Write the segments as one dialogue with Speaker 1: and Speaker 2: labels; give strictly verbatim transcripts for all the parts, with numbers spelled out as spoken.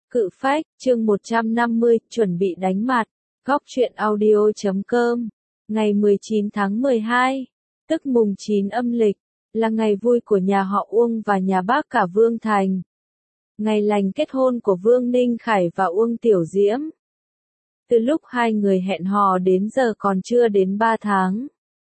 Speaker 1: Cự phách, chương một trăm năm mươi, chuẩn bị đánh mặt. Góc truyện audio chấm com. Ngày mười chín tháng mười hai, tức mùng chín âm lịch, là ngày vui của nhà họ Uông và nhà bác cả Vương Thành. Ngày lành kết hôn của Vương Ninh Khải và Uông Tiểu Diễm. Từ lúc hai người hẹn hò đến giờ còn chưa đến ba tháng.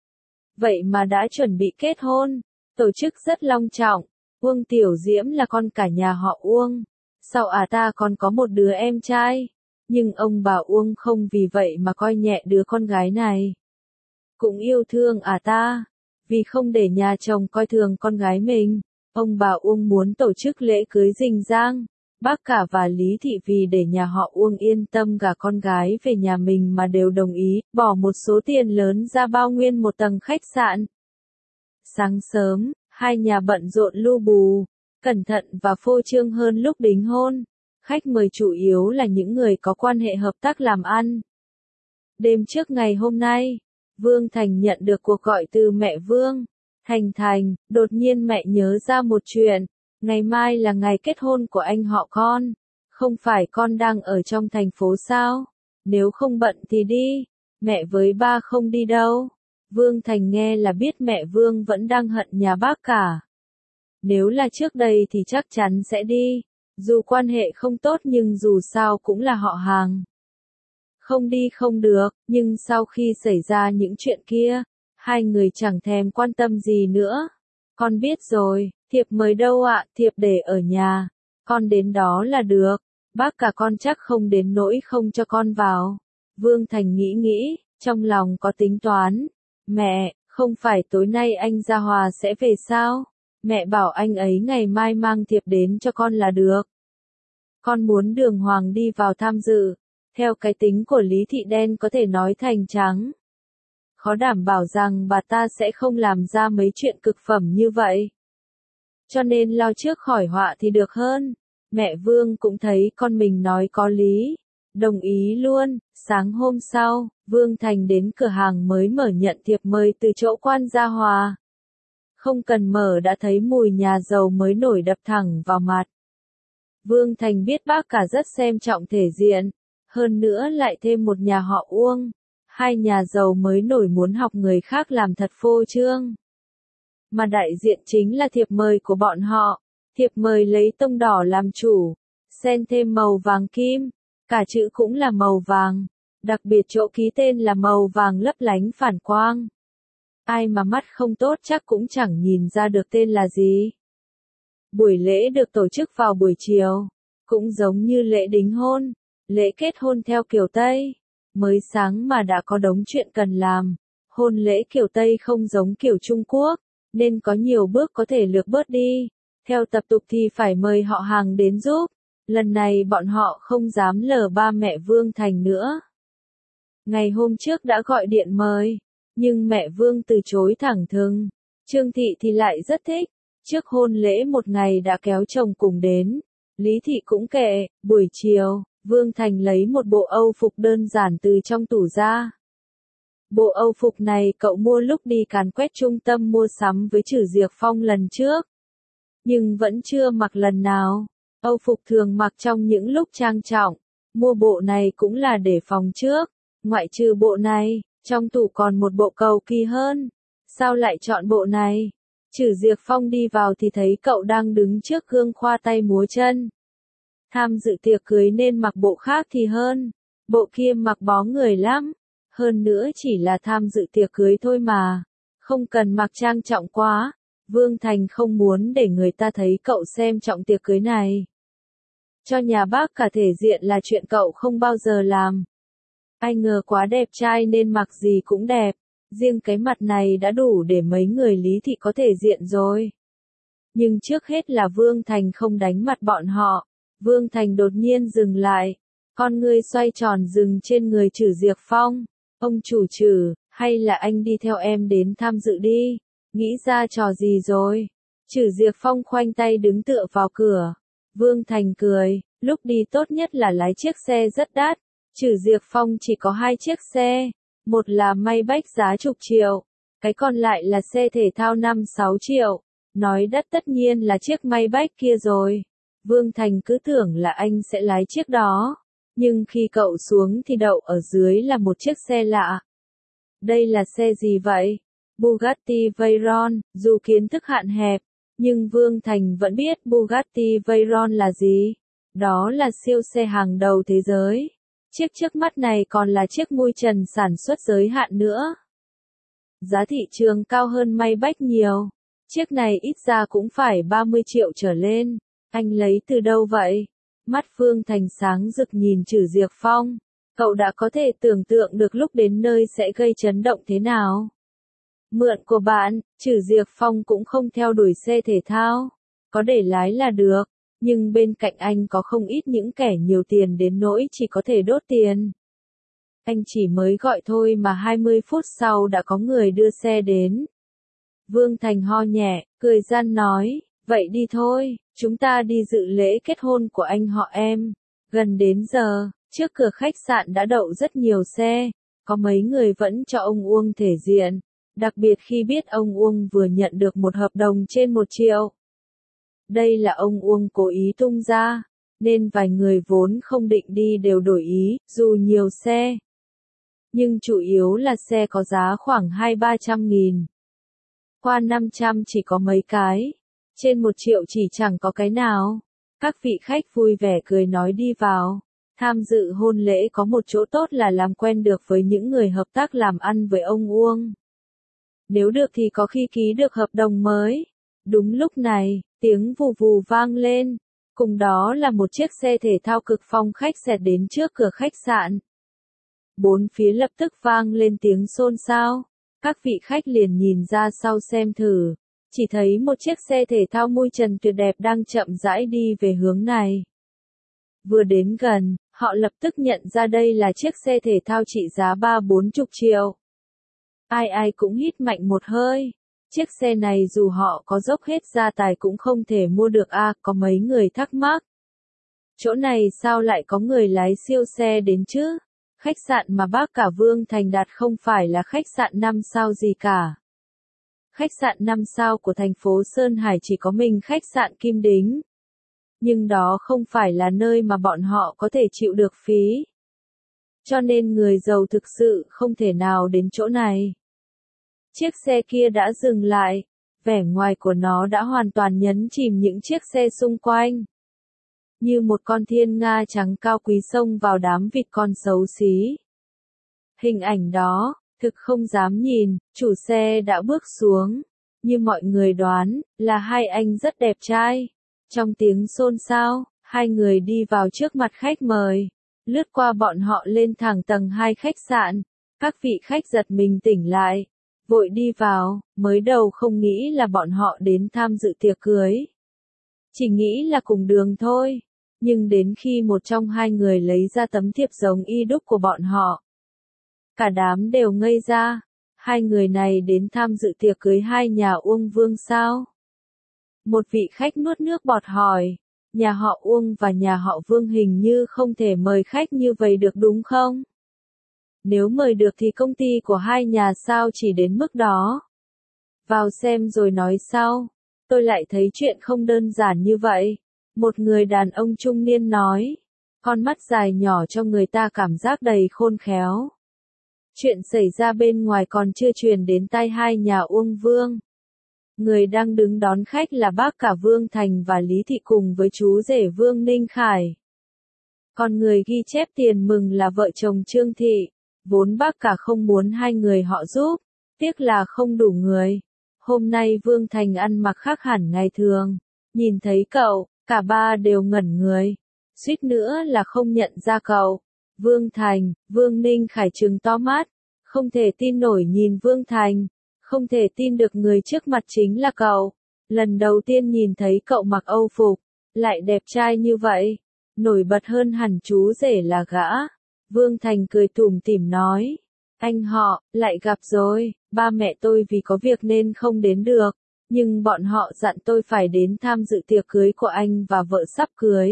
Speaker 1: Vậy mà đã chuẩn bị kết hôn, tổ chức rất long trọng. Uông Tiểu Diễm là con cả nhà họ Uông. Sau à ta còn có một đứa em trai, nhưng ông bà Uông không vì vậy mà coi nhẹ đứa con gái này. Cũng yêu thương à ta, vì không để nhà chồng coi thường con gái mình, ông bà Uông muốn tổ chức lễ cưới rình rang. Bác cả và Lý Thị vì để nhà họ Uông yên tâm gả con gái về nhà mình mà đều đồng ý, bỏ một số tiền lớn ra bao nguyên một tầng khách sạn. Sáng sớm, hai nhà bận rộn lu bù, cẩn thận và phô trương hơn lúc đính hôn. Khách mời chủ yếu là những người có quan hệ hợp tác làm ăn. Đêm trước ngày hôm nay, Vương Thành nhận được cuộc gọi từ mẹ Vương. Thành Thành, đột nhiên mẹ nhớ ra một chuyện. Ngày mai là ngày kết hôn của anh họ con. Không phải con đang ở trong thành phố sao? Nếu không bận thì đi. Mẹ với ba không đi đâu. Vương Thành nghe là biết mẹ Vương vẫn đang hận nhà bác cả. Nếu là trước đây thì chắc chắn sẽ đi. Dù quan hệ không tốt nhưng dù sao cũng là họ hàng. Không đi không được, nhưng sau khi xảy ra những chuyện kia, hai người chẳng thèm quan tâm gì nữa. Con biết rồi, thiệp mời đâu ạ, thiệp để ở nhà. Con đến đó là được, bác cả con chắc không đến nỗi không cho con vào. Vương Thành nghĩ nghĩ, trong lòng có tính toán. Mẹ, không phải tối nay anh Gia Hòa sẽ về sao? Mẹ bảo anh ấy ngày mai mang thiệp đến cho con là được. Con muốn Đường Hoàng đi vào tham dự. Theo cái tính của Lý Thị đen có thể nói thành trắng. Khó đảm bảo rằng bà ta sẽ không làm ra mấy chuyện cực phẩm như vậy. Cho nên lo trước khỏi họa thì được hơn. Mẹ Vương cũng thấy con mình nói có lý. Đồng ý luôn. Sáng hôm sau, Vương Thành đến cửa hàng mới mở nhận thiệp mời từ chỗ quan Gia Hòa. Không cần mở đã thấy mùi nhà giàu mới nổi đập thẳng vào mặt. Vương Thành biết bác cả rất xem trọng thể diện. Hơn nữa lại thêm một nhà họ Uông. Hai nhà giàu mới nổi muốn học người khác làm thật phô trương. Mà đại diện chính là thiệp mời của bọn họ. Thiệp mời lấy tông đỏ làm chủ. Xen thêm màu vàng kim. Cả chữ cũng là màu vàng. Đặc biệt chỗ ký tên là màu vàng lấp lánh phản quang. Ai mà mắt không tốt chắc cũng chẳng nhìn ra được tên là gì. Buổi lễ được tổ chức vào buổi chiều. Cũng giống như lễ đính hôn. Lễ kết hôn theo kiểu Tây. Mới sáng mà đã có đống chuyện cần làm. Hôn lễ kiểu Tây không giống kiểu Trung Quốc. Nên có nhiều bước có thể lược bớt đi. Theo tập tục thì phải mời họ hàng đến giúp. Lần này bọn họ không dám lờ ba mẹ Vương Thành nữa. Ngày hôm trước đã gọi điện mời. Nhưng mẹ Vương từ chối thẳng thừng. Trương Thị thì lại rất thích. Trước hôn lễ một ngày đã kéo chồng cùng đến. Lý Thị cũng kệ. Buổi chiều, Vương Thành lấy một bộ Âu phục đơn giản từ trong tủ ra. Bộ Âu phục này cậu mua lúc đi càn quét trung tâm mua sắm với Trử Diệc Phong lần trước. Nhưng vẫn chưa mặc lần nào. Âu phục thường mặc trong những lúc trang trọng. Mua bộ này cũng là để phòng trước. Ngoại trừ bộ này, trong tủ còn một bộ cầu kỳ hơn. Sao lại chọn bộ này? Trử Diệc Phong đi vào thì thấy cậu đang đứng trước gương khoa tay múa chân. Tham dự tiệc cưới nên mặc bộ khác thì hơn. Bộ kia mặc bó người lắm. Hơn nữa chỉ là tham dự tiệc cưới thôi mà. Không cần mặc trang trọng quá. Vương Thành không muốn để người ta thấy cậu xem trọng tiệc cưới này. Cho nhà bác cả thể diện là chuyện cậu không bao giờ làm. Ai ngờ quá đẹp trai nên mặc gì cũng đẹp. Riêng cái mặt này đã đủ để mấy người Lý Thị có thể diện rồi. Nhưng trước hết là Vương Thành không đánh mặt bọn họ. Vương Thành đột nhiên dừng lại. Con ngươi xoay tròn dừng trên người Trử Diệc Phong. Ông chủ Trử, hay là anh đi theo em đến tham dự đi. Nghĩ ra trò gì rồi? Trử Diệc Phong khoanh tay đứng tựa vào cửa. Vương Thành cười, lúc đi tốt nhất là lái chiếc xe rất đắt. Trử Diệc Phong chỉ có hai chiếc xe. Một là Maybach giá chục triệu. Cái còn lại là xe thể thao năm sáu triệu. Nói đắt tất nhiên là chiếc Maybach kia rồi. Vương Thành cứ tưởng là anh sẽ lái chiếc đó. Nhưng khi cậu xuống thì đậu ở dưới là một chiếc xe lạ. Đây là xe gì vậy? Bugatti Veyron. Dù kiến thức hạn hẹp, nhưng Vương Thành vẫn biết Bugatti Veyron là gì. Đó là siêu xe hàng đầu thế giới. Chiếc trước mắt này còn là chiếc mui trần sản xuất giới hạn nữa. Giá thị trường cao hơn Maybach nhiều. Chiếc này ít ra cũng phải ba mươi triệu trở lên. Anh lấy từ đâu vậy? Mắt Vương Thành sáng rực nhìn Trử Diệc Phong. Cậu đã có thể tưởng tượng được lúc đến nơi sẽ gây chấn động thế nào. Mượn của bạn, Trử Diệc Phong cũng không theo đuổi xe thể thao. Có để lái là được. Nhưng bên cạnh anh có không ít những kẻ nhiều tiền đến nỗi chỉ có thể đốt tiền. Anh chỉ mới gọi thôi mà hai mươi phút sau đã có người đưa xe đến. Vương Thành ho nhẹ, cười gian nói, vậy đi thôi, chúng ta đi dự lễ kết hôn của anh họ em. Gần đến giờ, trước cửa khách sạn đã đậu rất nhiều xe, có mấy người vẫn cho ông Uông thể diện, đặc biệt khi biết ông Uông vừa nhận được một hợp đồng trên một triệu. Đây là ông Uông cố ý tung ra, nên vài người vốn không định đi đều đổi ý, dù nhiều xe. Nhưng chủ yếu là xe có giá khoảng hai ba trăm nghìn. Qua năm trăm chỉ có mấy cái, trên một triệu chỉ chẳng có cái nào. Các vị khách vui vẻ cười nói đi vào. Tham dự hôn lễ có một chỗ tốt là làm quen được với những người hợp tác làm ăn với ông Uông. Nếu được thì có khi ký được hợp đồng mới. Đúng lúc này, tiếng vù vù vang lên. Cùng đó là một chiếc xe thể thao cực phong khách xẹt đến trước cửa khách sạn. Bốn phía lập tức vang lên tiếng xôn xao. Các vị khách liền nhìn ra sau xem thử. Chỉ thấy một chiếc xe thể thao mui trần tuyệt đẹp đang chậm rãi đi về hướng này. Vừa đến gần, họ lập tức nhận ra đây là chiếc xe thể thao trị giá ba bốn chục triệu. Ai ai cũng hít mạnh một hơi. Chiếc xe này dù họ có dốc hết gia tài cũng không thể mua được a, à, có mấy người thắc mắc. Chỗ này sao lại có người lái siêu xe đến chứ? Khách sạn mà bác cả Vương Thành đặt không phải là khách sạn năm sao gì cả. Khách sạn năm sao của thành phố Sơn Hải chỉ có mình khách sạn Kim Đính. Nhưng đó không phải là nơi mà bọn họ có thể chịu được phí. Cho nên người giàu thực sự không thể nào đến chỗ này. Chiếc xe kia đã dừng lại, vẻ ngoài của nó đã hoàn toàn nhấn chìm những chiếc xe xung quanh. Như một con thiên nga trắng cao quý xông vào đám vịt con xấu xí. Hình ảnh đó, thực không dám nhìn, chủ xe đã bước xuống. Như mọi người đoán, là hai anh rất đẹp trai. Trong tiếng xôn xao, hai người đi vào trước mặt khách mời. Lướt qua bọn họ lên thẳng tầng hai khách sạn. Các vị khách giật mình tỉnh lại. Vội đi vào, mới đầu không nghĩ là bọn họ đến tham dự tiệc cưới. Chỉ nghĩ là cùng đường thôi. Nhưng đến khi một trong hai người lấy ra tấm thiệp giống y đúc của bọn họ. Cả đám đều ngây ra. Hai người này đến tham dự tiệc cưới hai nhà Uông Vương sao? Một vị khách nuốt nước bọt hỏi. Nhà họ Uông và nhà họ Vương hình như không thể mời khách như vậy được đúng không? Nếu mời được thì công ty của hai nhà sao chỉ đến mức đó? Vào xem rồi nói sau. Tôi lại thấy chuyện không đơn giản như vậy. Một người đàn ông trung niên nói. Con mắt dài nhỏ cho người ta cảm giác đầy khôn khéo. Chuyện xảy ra bên ngoài còn chưa truyền đến tai hai nhà Uông Vương. Người đang đứng đón khách là bác cả Vương Thành và Lý Thị cùng với chú rể Vương Ninh Khải. Còn người ghi chép tiền mừng là vợ chồng Trương Thị. Vốn bác cả không muốn hai người họ giúp. Tiếc là không đủ người. Hôm nay Vương Thành ăn mặc khác hẳn ngày thường. Nhìn thấy cậu, cả ba đều ngẩn người. Suýt nữa là không nhận ra cậu. Vương Thành, Vương Ninh Khải trừng to mắt. Không thể tin nổi nhìn Vương Thành. Không thể tin được người trước mặt chính là cậu. Lần đầu tiên nhìn thấy cậu mặc Âu phục. Lại đẹp trai như vậy. Nổi bật hơn hẳn chú rể là gã. Vương Thành cười tủm tỉm nói. Anh họ, lại gặp rồi. Ba mẹ tôi vì có việc nên không đến được. Nhưng bọn họ dặn tôi phải đến tham dự tiệc cưới của anh và vợ sắp cưới.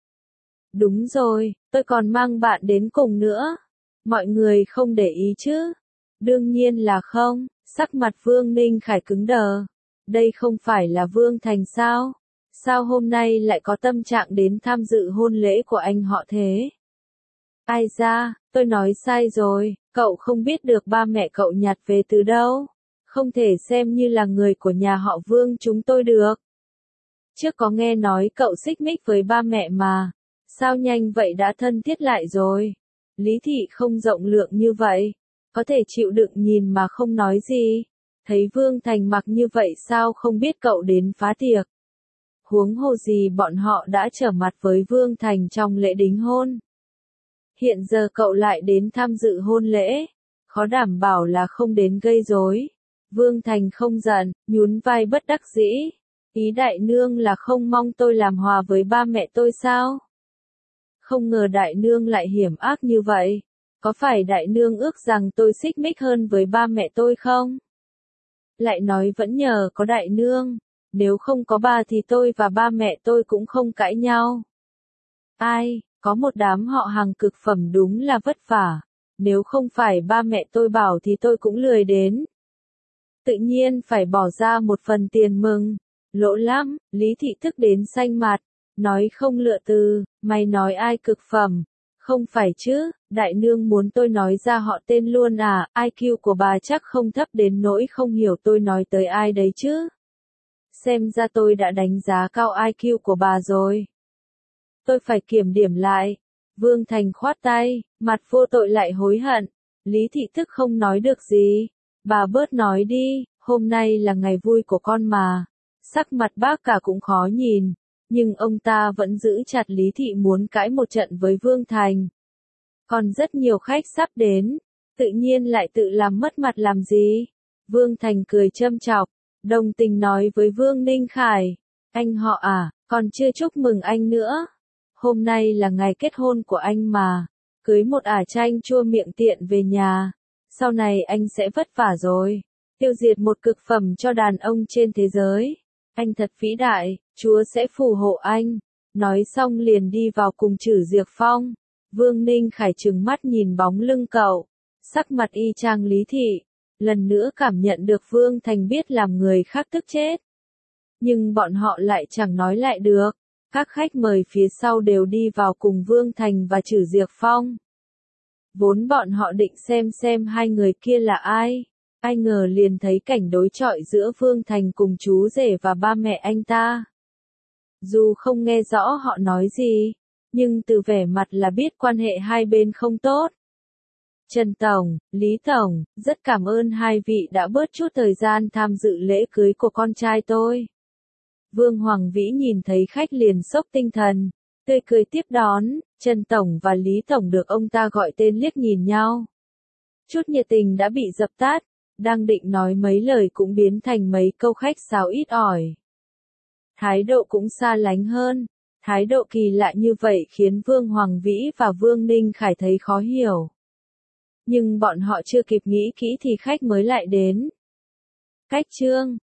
Speaker 1: Đúng rồi, tôi còn mang bạn đến cùng nữa. Mọi người không để ý chứ? Đương nhiên là không. Sắc mặt Vương Ninh Khải cứng đờ. Đây không phải là Vương Thành sao? Sao hôm nay lại có tâm trạng đến tham dự hôn lễ của anh họ thế? Ai da, tôi nói sai rồi, cậu không biết được ba mẹ cậu nhặt về từ đâu. Không thể xem như là người của nhà họ Vương chúng tôi được. Trước có nghe nói cậu xích mích với ba mẹ mà. Sao nhanh vậy đã thân thiết lại rồi? Lý Thị không rộng lượng như vậy. Có thể chịu đựng nhìn mà không nói gì. Thấy Vương Thành mặc như vậy sao không biết cậu đến phá tiệc. Huống hồ gì bọn họ đã trở mặt với Vương Thành trong lễ đính hôn. Hiện giờ cậu lại đến tham dự hôn lễ. Khó đảm bảo là không đến gây rối. Vương Thành không giận, nhún vai bất đắc dĩ. Ý đại nương là không mong tôi làm hòa với ba mẹ tôi sao? Không ngờ đại nương lại hiểm ác như vậy. Có phải đại nương ước rằng tôi xích mích hơn với ba mẹ tôi không? Lại nói vẫn nhờ có đại nương. Nếu không có bà thì tôi và ba mẹ tôi cũng không cãi nhau. Ai, có một đám họ hàng cực phẩm đúng là vất vả. Nếu không phải ba mẹ tôi bảo thì tôi cũng lười đến. Tự nhiên phải bỏ ra một phần tiền mừng. Lỗ lắm, Lý Thị thức đến xanh mặt. Nói không lựa từ, mày nói ai cực phẩm? Không phải chứ, đại nương muốn tôi nói ra họ tên luôn à, i kiu của bà chắc không thấp đến nỗi không hiểu tôi nói tới ai đấy chứ. Xem ra tôi đã đánh giá cao i kiu của bà rồi. Tôi phải kiểm điểm lại. Vương Thành khoát tay, mặt vô tội lại hối hận. Lý Thị thức không nói được gì. Bà bớt nói đi, hôm nay là ngày vui của con mà. Sắc mặt bác cả cũng khó nhìn. Nhưng ông ta vẫn giữ chặt Lý Thị muốn cãi một trận với Vương Thành. Còn rất nhiều khách sắp đến. Tự nhiên lại tự làm mất mặt làm gì? Vương Thành cười châm chọc. Đồng tình nói với Vương Ninh Khải. Anh họ à, còn chưa chúc mừng anh nữa. Hôm nay là ngày kết hôn của anh mà. Cưới một ả chanh chua miệng tiện về nhà. Sau này anh sẽ vất vả rồi. Tiêu diệt một cực phẩm cho đàn ông trên thế giới. Anh thật vĩ đại, Chúa sẽ phù hộ anh. Nói xong liền đi vào cùng Trử Diệc Phong. Vương Ninh Khải trừng mắt nhìn bóng lưng cậu. Sắc mặt y chang Lý Thị. Lần nữa cảm nhận được Vương Thành biết làm người khác tức chết. Nhưng bọn họ lại chẳng nói lại được. Các khách mời phía sau đều đi vào cùng Vương Thành và Trử Diệc Phong. Vốn bọn họ định xem xem hai người kia là ai. Ai ngờ liền thấy cảnh đối chọi giữa Vương Thành cùng chú rể và ba mẹ anh ta. Dù không nghe rõ họ nói gì, nhưng từ vẻ mặt là biết quan hệ hai bên không tốt. Trần Tổng, Lý Tổng, rất cảm ơn hai vị đã bớt chút thời gian tham dự lễ cưới của con trai tôi. Vương Hoàng Vĩ nhìn thấy khách liền sốc tinh thần, tươi cười tiếp đón. Trần Tổng và Lý Tổng được ông ta gọi tên liếc nhìn nhau. Chút nhiệt tình đã bị dập tắt, đang định nói mấy lời cũng biến thành mấy câu khách sáo ít ỏi. Thái độ cũng xa lánh hơn. Thái độ kỳ lạ như vậy khiến Vương Hoàng Vĩ và Vương Ninh Khải thấy khó hiểu. Nhưng bọn họ chưa kịp nghĩ kỹ thì khách mới lại đến. Cách chương